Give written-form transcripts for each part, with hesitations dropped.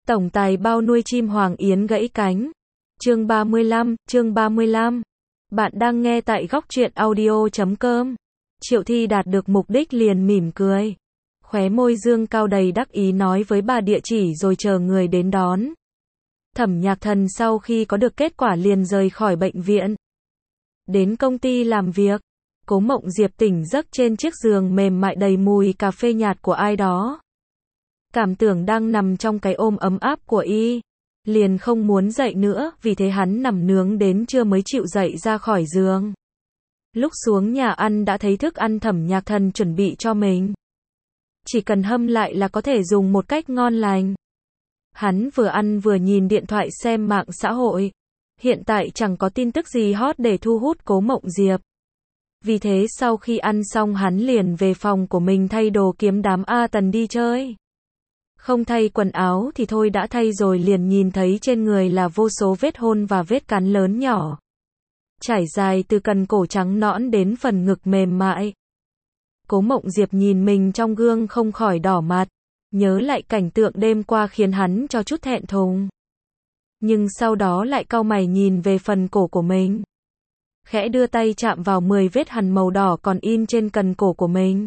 Tổng tài bao nuôi chim hoàng yến gãy cánh. Chương 35. Bạn đang nghe tại góc truyện audio.com. Triệu Thi đạt được mục đích liền mỉm cười. Khóe môi dương cao đầy đắc ý nói với bà địa chỉ rồi chờ người đến đón. Thẩm Nhạc Thần sau khi có được kết quả liền rời khỏi bệnh viện. Đến công ty làm việc. Cố Mộng Diệp tỉnh giấc trên chiếc giường mềm mại đầy mùi cà phê nhạt của ai đó. Cảm tưởng đang nằm trong cái ôm ấm áp của y. Liền không muốn dậy nữa, vì thế hắn nằm nướng đến trưa mới chịu dậy ra khỏi giường. Lúc xuống nhà ăn đã thấy thức ăn Thẩm Nhạc Thần chuẩn bị cho mình. Chỉ cần hâm lại là có thể dùng một cách ngon lành. Hắn vừa ăn vừa nhìn điện thoại xem mạng xã hội. Hiện tại chẳng có tin tức gì hot để thu hút Cố Mộng Diệp. Vì thế sau khi ăn xong hắn liền về phòng của mình thay đồ kiếm đám A Tần đi chơi. Không thay quần áo thì thôi đã thay rồi liền nhìn thấy trên người là vô số vết hôn và vết cắn lớn nhỏ. Trải dài từ cần cổ trắng nõn đến phần ngực mềm mại. Cố Mộng Diệp nhìn mình trong gương không khỏi đỏ mặt. Nhớ lại cảnh tượng đêm qua khiến hắn cho chút thẹn thùng. Nhưng sau đó lại cau mày nhìn về phần cổ của mình. Khẽ đưa tay chạm vào 10 vết hằn màu đỏ còn in trên cần cổ của mình.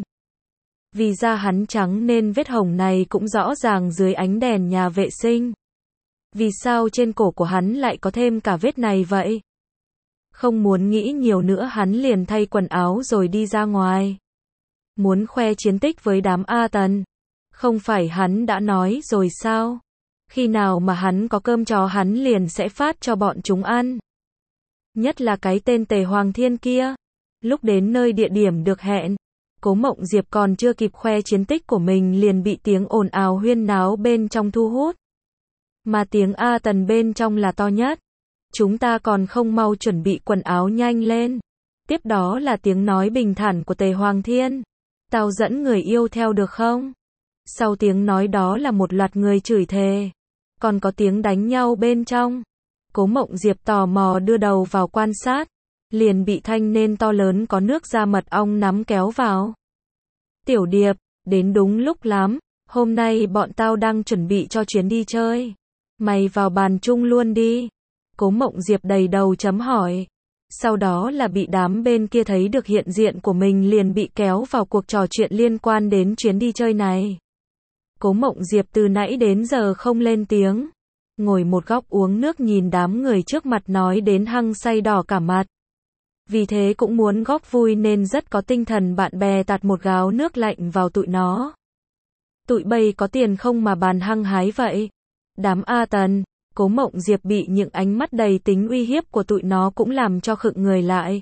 Vì da hắn trắng nên vết hồng này cũng rõ ràng dưới ánh đèn nhà vệ sinh. Vì sao trên cổ của hắn lại có thêm cả vết này vậy? Không muốn nghĩ nhiều nữa hắn liền thay quần áo rồi đi ra ngoài. Muốn khoe chiến tích với đám A Tần. Không phải hắn đã nói rồi sao? Khi nào mà hắn có cơm chó hắn liền sẽ phát cho bọn chúng ăn. Nhất là cái tên Tề Hoàng Thiên kia. Lúc đến nơi địa điểm được hẹn, Cố Mộng Diệp còn chưa kịp khoe chiến tích của mình liền bị tiếng ồn ào huyên náo bên trong thu hút. Mà tiếng A Tần bên trong là to nhất. Chúng ta còn không mau chuẩn bị quần áo nhanh lên. Tiếp đó là tiếng nói bình thản của Tề Hoàng Thiên. Tao dẫn người yêu theo được không? Sau tiếng nói đó là một loạt người chửi thề. Còn có tiếng đánh nhau bên trong. Cố Mộng Diệp tò mò đưa đầu vào quan sát. Liền bị thanh nên to lớn có nước da mật ong nắm kéo vào. Tiểu Điệp, đến đúng lúc lắm. Hôm nay bọn tao đang chuẩn bị cho chuyến đi chơi. Mày vào bàn chung luôn đi. Cố Mộng Diệp đầy đầu chấm hỏi. Sau đó là bị đám bên kia thấy được hiện diện của mình liền bị kéo vào cuộc trò chuyện liên quan đến chuyến đi chơi này. Cố Mộng Diệp từ nãy đến giờ không lên tiếng. Ngồi một góc uống nước nhìn đám người trước mặt nói đến hăng say đỏ cả mặt. Vì thế cũng muốn góp vui nên rất có tinh thần bạn bè tạt một gáo nước lạnh vào tụi nó. Tụi bay có tiền không mà bàn hăng hái vậy? Đám A Tần, Cố Mộng Diệp bị những ánh mắt đầy tính uy hiếp của tụi nó cũng làm cho khựng người lại.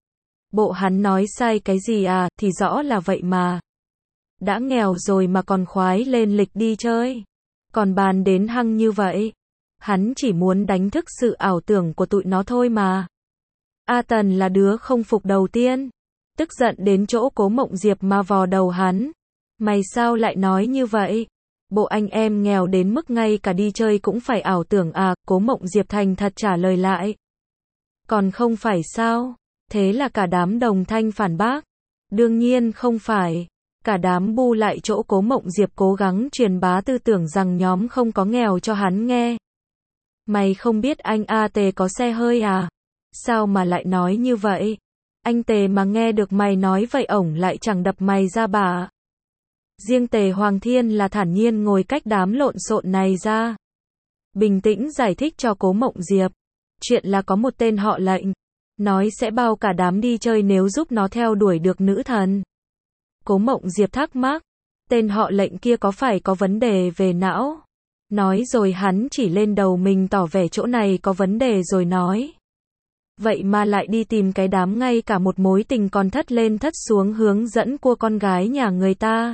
Bộ hắn nói sai cái gì à, thì rõ là vậy mà. Đã nghèo rồi mà còn khoái lên lịch đi chơi. Còn bàn đến hăng như vậy. Hắn chỉ muốn đánh thức sự ảo tưởng của tụi nó thôi mà. A Tần là đứa không phục đầu tiên. Tức giận đến chỗ Cố Mộng Diệp mà vò đầu hắn. Mày sao lại nói như vậy? Bộ anh em nghèo đến mức ngay cả đi chơi cũng phải ảo tưởng à? Cố Mộng Diệp thành thật trả lời lại. Còn không phải sao? Thế là cả đám đồng thanh phản bác. Đương nhiên không phải. Cả đám bu lại chỗ Cố Mộng Diệp cố gắng truyền bá tư tưởng rằng nhóm không có nghèo cho hắn nghe. Mày không biết anh A Tề có xe hơi à? Sao mà lại nói như vậy? Anh Tề mà nghe được mày nói vậy ổng lại chẳng đập mày ra bả. Riêng Tề Hoàng Thiên là thản nhiên ngồi cách đám lộn xộn này ra. Bình tĩnh giải thích cho Cố Mộng Diệp. Chuyện là có một tên họ Lệnh. Nói sẽ bao cả đám đi chơi nếu giúp nó theo đuổi được nữ thần. Cố Mộng Diệp thắc mắc. Tên họ Lệnh kia có phải có vấn đề về não? Nói rồi hắn chỉ lên đầu mình tỏ vẻ chỗ này có vấn đề rồi nói. Vậy mà lại đi tìm cái đám ngay cả một mối tình còn thất lên thất xuống hướng dẫn cua con gái nhà người ta.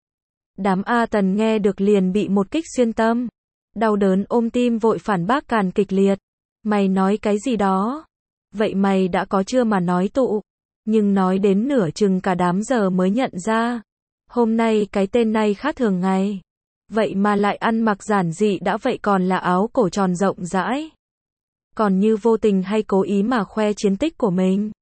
Đám A Tần nghe được liền bị một kích xuyên tâm. Đau đớn ôm tim vội phản bác càn kịch liệt. Mày nói cái gì đó? Vậy mày đã có chưa mà nói tụ? Nhưng nói đến nửa chừng cả đám giờ mới nhận ra. Hôm nay cái tên này khác thường ngày. Vậy mà lại ăn mặc giản dị đã vậy còn là áo cổ tròn rộng rãi. Còn như vô tình hay cố ý mà khoe chiến tích của mình.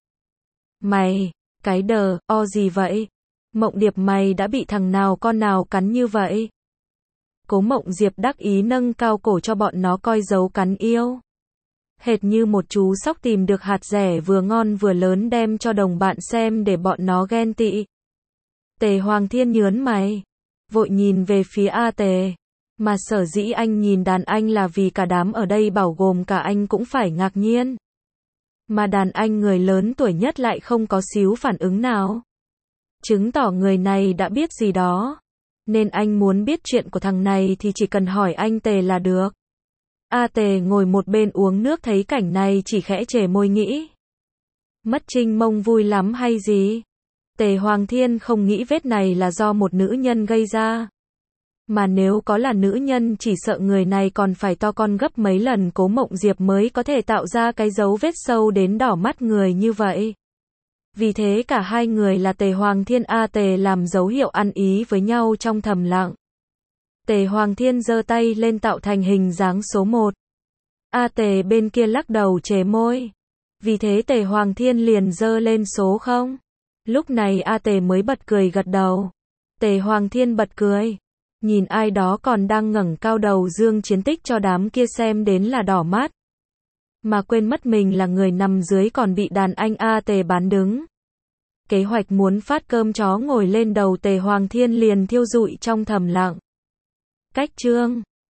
Mày, cái gì vậy? Mộng Điệp mày đã bị thằng nào con nào cắn như vậy? Cố Mộng Diệp đắc ý nâng cao cổ cho bọn nó coi dấu cắn yêu. Hệt như một chú sóc tìm được hạt dẻ vừa ngon vừa lớn đem cho đồng bạn xem để bọn nó ghen tị. Tề Hoàng Thiên nhớn mày, vội nhìn về phía A Tề. Mà sở dĩ anh nhìn đàn anh là vì cả đám ở đây bảo gồm cả anh cũng phải ngạc nhiên. Mà đàn anh người lớn tuổi nhất lại không có xíu phản ứng nào. Chứng tỏ người này đã biết gì đó. Nên anh muốn biết chuyện của thằng này thì chỉ cần hỏi anh Tề là được. A Tề ngồi một bên uống nước thấy cảnh này chỉ khẽ chề môi nghĩ. Mất Trinh Mông vui lắm hay gì? Tề Hoàng Thiên không nghĩ vết này là do một nữ nhân gây ra. Mà nếu có là nữ nhân chỉ sợ người này còn phải to con gấp mấy lần Cố Mộng Diệp mới có thể tạo ra cái dấu vết sâu đến đỏ mắt người như vậy. Vì thế cả hai người là Tề Hoàng Thiên A Tề làm dấu hiệu ăn ý với nhau trong thầm lặng. Tề Hoàng Thiên giơ tay lên tạo thành hình dáng số 1. A Tề bên kia lắc đầu chề môi. Vì thế Tề Hoàng Thiên liền giơ lên số 0. Lúc này A Tề mới bật cười gật đầu. Tề Hoàng Thiên bật cười. Nhìn ai đó còn đang ngẩng cao đầu dương chiến tích cho đám kia xem đến là đỏ mắt. Mà quên mất mình là người nằm dưới còn bị đàn anh A Tề bán đứng. Kế hoạch muốn phát cơm chó ngồi lên đầu Tề Hoàng Thiên liền thiêu rụi trong thầm lặng. Cách chương